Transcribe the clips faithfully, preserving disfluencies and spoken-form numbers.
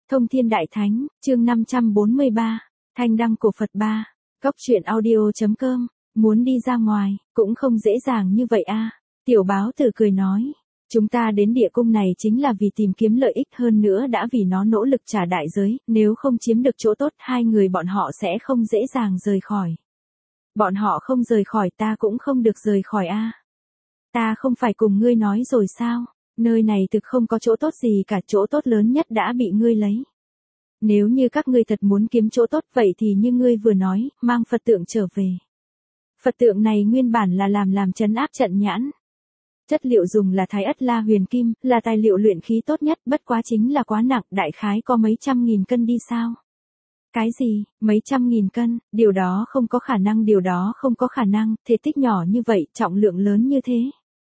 Thông Thiên Đại Thánh, chương năm trăm bốn mươi ba, Thanh đăng cổ Phật ba, Cốc truyện audio.com, muốn đi ra ngoài, cũng không dễ dàng như vậy a. Tiểu báo tử cười nói, chúng ta đến địa cung này chính là vì tìm kiếm lợi ích, hơn nữa đã vì nó nỗ lực trả đại giới, nếu không chiếm được chỗ tốt hai người bọn họ sẽ không dễ dàng rời khỏi. Bọn họ không rời khỏi ta cũng không được rời khỏi a. Ta không phải cùng ngươi nói rồi sao, nơi này thực không có chỗ tốt gì cả, chỗ tốt lớn nhất đã bị ngươi lấy. Nếu như các ngươi thật muốn kiếm chỗ tốt vậy thì như ngươi vừa nói, mang Phật tượng trở về. Phật tượng này nguyên bản là làm làm trấn áp trận nhãn. Chất liệu dùng là Thái Ất La Huyền Kim, là tài liệu luyện khí tốt nhất, bất quá chính là quá nặng, đại khái có mấy trăm nghìn cân đi sao? Cái gì, mấy trăm nghìn cân, điều đó không có khả năng, điều đó không có khả năng, thể tích nhỏ như vậy, trọng lượng lớn như thế.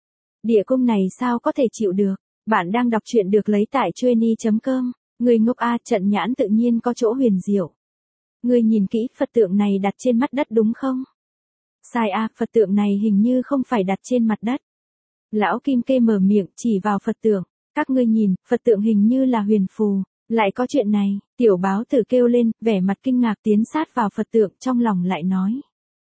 Địa cung này sao có thể chịu được? Bạn đang đọc truyện được lấy tại chueny chấm com, người ngốc a, trận nhãn tự nhiên có chỗ huyền diệu. Người nhìn kỹ, Phật tượng này đặt trên mặt đất đúng không? Sai a, Phật tượng này hình như không phải đặt trên mặt đất. Lão Kim Kê mở miệng chỉ vào Phật tượng, các ngươi nhìn, Phật tượng hình như là huyền phù, lại có chuyện này, tiểu báo tử kêu lên, vẻ mặt kinh ngạc tiến sát vào Phật tượng, trong lòng lại nói.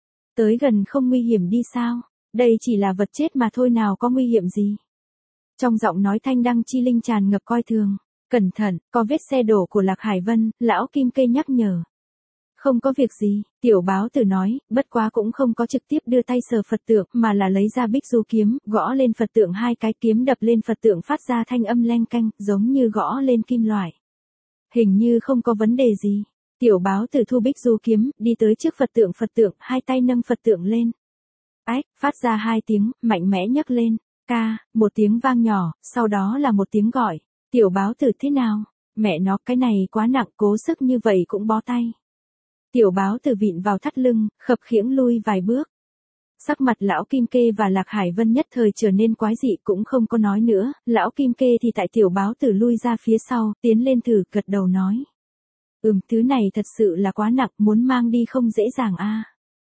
Tới gần không nguy hiểm đi sao, đây chỉ là vật chết mà thôi, nào có nguy hiểm gì. Trong giọng nói Thanh đăng chi linh tràn ngập coi thường, cẩn thận, có vết xe đổ của Lạc Hải Vân, lão Kim Kê nhắc nhở. Không có việc gì, tiểu báo tử nói, bất quá cũng không có trực tiếp đưa tay sờ Phật tượng, mà là lấy ra bích du kiếm, gõ lên Phật tượng hai cái, kiếm đập lên Phật tượng phát ra thanh âm leng keng, giống như gõ lên kim loại. Hình như không có vấn đề gì. Tiểu báo tử thu bích du kiếm, đi tới trước Phật tượng, Phật tượng, hai tay nâng Phật tượng lên. Ách, phát ra hai tiếng, mạnh mẽ nhấc lên, ca, một tiếng vang nhỏ, sau đó là một tiếng gọi. Tiểu báo tử thế nào? Mẹ nó, cái này quá nặng, cố sức như vậy cũng bó tay. Tiểu báo tử vịn vào thắt lưng, khập khiễng lui vài bước. Sắc mặt lão Kim Kê và Lạc Hải Vân nhất thời trở nên quái dị, cũng không có nói nữa, lão Kim Kê thì tại tiểu báo tử lui ra phía sau, tiến lên thử, gật đầu nói. Ừm, thứ này thật sự là quá nặng, muốn mang đi không dễ dàng a.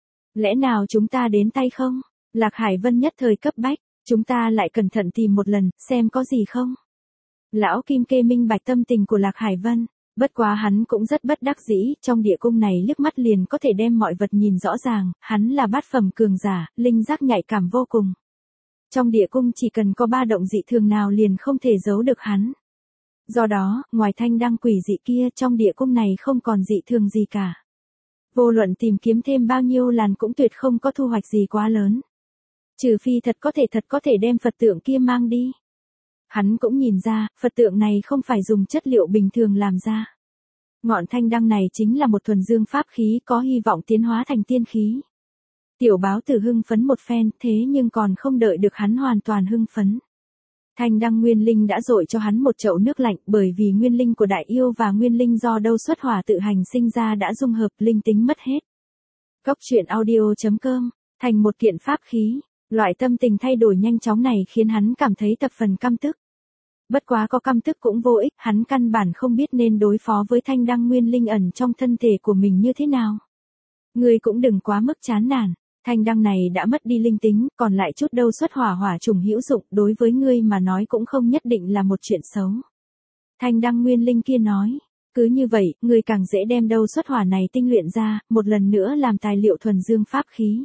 Lẽ nào chúng ta đến tay không? Lạc Hải Vân nhất thời cấp bách, chúng ta lại cẩn thận tìm một lần, xem có gì không? Lão Kim Kê minh bạch tâm tình của Lạc Hải Vân. Bất quá hắn cũng rất bất đắc dĩ, trong địa cung này liếc mắt liền có thể đem mọi vật nhìn rõ ràng, hắn là bát phẩm cường giả, linh giác nhạy cảm vô cùng. Trong địa cung chỉ cần có ba động dị thường nào liền không thể giấu được hắn. Do đó, ngoài thanh đăng quỷ dị kia, trong địa cung này không còn dị thường gì cả. Vô luận tìm kiếm thêm bao nhiêu lần cũng tuyệt không có thu hoạch gì quá lớn. Trừ phi thật có thể thật có thể đem Phật tượng kia mang đi. Hắn cũng nhìn ra, Phật tượng này không phải dùng chất liệu bình thường làm ra. Ngọn thanh đăng này chính là một thuần dương pháp khí, có hy vọng tiến hóa thành tiên khí. Tiểu báo tử hưng phấn một phen, thế nhưng còn không đợi được hắn hoàn toàn hưng phấn. Thanh đăng nguyên linh đã dội cho hắn một chậu nước lạnh, bởi vì nguyên linh của đại yêu và nguyên linh do đâu xuất hỏa tự hành sinh ra đã dung hợp, linh tính mất hết. Cốc truyện audio.com, thành một kiện pháp khí. Loại tâm tình thay đổi nhanh chóng này khiến hắn cảm thấy thập phần căm tức. Bất quá có căm tức cũng vô ích, hắn căn bản không biết nên đối phó với thanh đăng nguyên linh ẩn trong thân thể của mình như thế nào. Ngươi cũng đừng quá mức chán nản, thanh đăng này đã mất đi linh tính, còn lại chút đâu xuất hỏa hỏa trùng hữu dụng, đối với ngươi mà nói cũng không nhất định là một chuyện xấu. Thanh đăng nguyên linh kia nói, cứ như vậy, ngươi càng dễ đem đâu xuất hỏa này tinh luyện ra, một lần nữa làm tài liệu thuần dương pháp khí.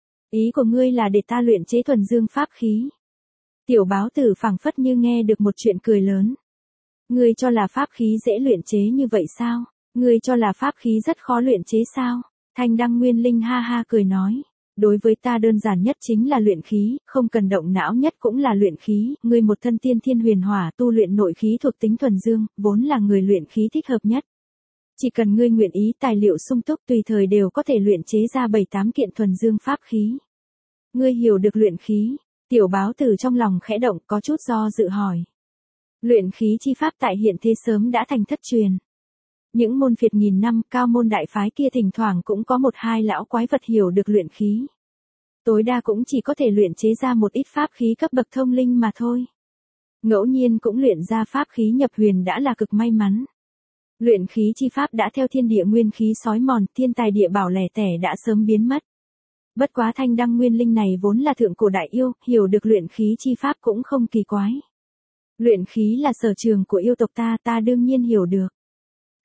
Ý của ngươi là để ta luyện chế thuần dương pháp khí. Tiểu báo tử phảng phất như nghe được một chuyện cười lớn. Ngươi cho là pháp khí dễ luyện chế như vậy sao? Ngươi cho là pháp khí rất khó luyện chế sao? Thanh đăng nguyên linh ha ha cười nói. Đối với ta đơn giản nhất chính là luyện khí, không cần động não nhất cũng là luyện khí. Ngươi một thân tiên thiên huyền hỏa tu luyện nội khí thuộc tính thuần dương, vốn là người luyện khí thích hợp nhất. Chỉ cần ngươi nguyện ý, tài liệu sung túc, tùy thời đều có thể luyện chế ra bảy tám kiện thuần dương pháp khí. Ngươi hiểu được luyện khí? Tiểu báo tử trong lòng khẽ động, có chút do dự hỏi. Luyện khí chi pháp tại hiện thế sớm đã thành thất truyền. Những môn phiệt nghìn năm, cao môn đại phái kia thỉnh thoảng cũng có một hai lão quái vật hiểu được luyện khí. Tối đa cũng chỉ có thể luyện chế ra một ít pháp khí cấp bậc thông linh mà thôi. Ngẫu nhiên cũng luyện ra pháp khí nhập huyền đã là cực may mắn. Luyện khí chi pháp đã theo thiên địa nguyên khí sói mòn, thiên tài địa bảo lẻ tẻ đã sớm biến mất. Bất quá thanh đăng nguyên linh này vốn là thượng cổ đại yêu, hiểu được luyện khí chi pháp cũng không kỳ quái. Luyện khí là sở trường của yêu tộc ta, ta đương nhiên hiểu được.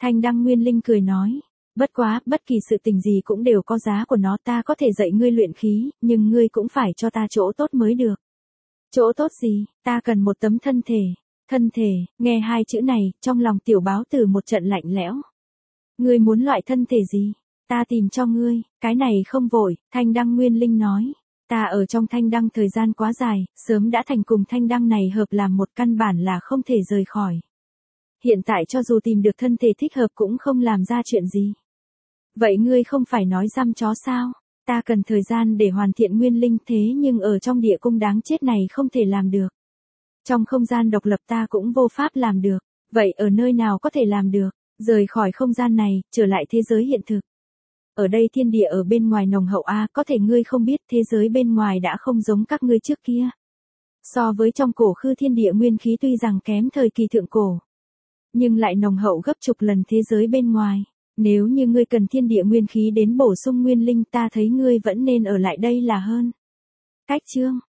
Thanh Đăng Nguyên Linh cười nói. Bất quá, bất kỳ sự tình gì cũng đều có giá của nó, ta có thể dạy ngươi luyện khí, nhưng ngươi cũng phải cho ta chỗ tốt mới được. Chỗ tốt gì, ta cần một tấm thân thể. Thân thể, nghe hai chữ này, trong lòng tiểu báo tử một trận lạnh lẽo. Ngươi muốn loại thân thể gì? Ta tìm cho ngươi, cái này không vội, Thanh Đăng Nguyên Linh nói. Ta ở trong Thanh Đăng thời gian quá dài, sớm đã thành cùng Thanh Đăng này hợp làm một, căn bản là không thể rời khỏi. Hiện tại cho dù tìm được thân thể thích hợp cũng không làm ra chuyện gì. Vậy ngươi không phải nói dăm chó sao? Ta cần thời gian để hoàn thiện nguyên linh, thế nhưng ở trong địa cung đáng chết này không thể làm được. Trong không gian độc lập ta cũng vô pháp làm được. Vậy ở nơi nào có thể làm được? Rời khỏi không gian này, trở lại thế giới hiện thực. Ở đây thiên địa ở bên ngoài nồng hậu a, có thể ngươi không biết thế giới bên ngoài đã không giống các ngươi trước kia. So với trong cổ khư thiên địa nguyên khí tuy rằng kém thời kỳ thượng cổ, nhưng lại nồng hậu gấp chục lần thế giới bên ngoài. Nếu như ngươi cần thiên địa nguyên khí đến bổ sung nguyên linh, ta thấy ngươi vẫn nên ở lại đây là hơn. Cách chương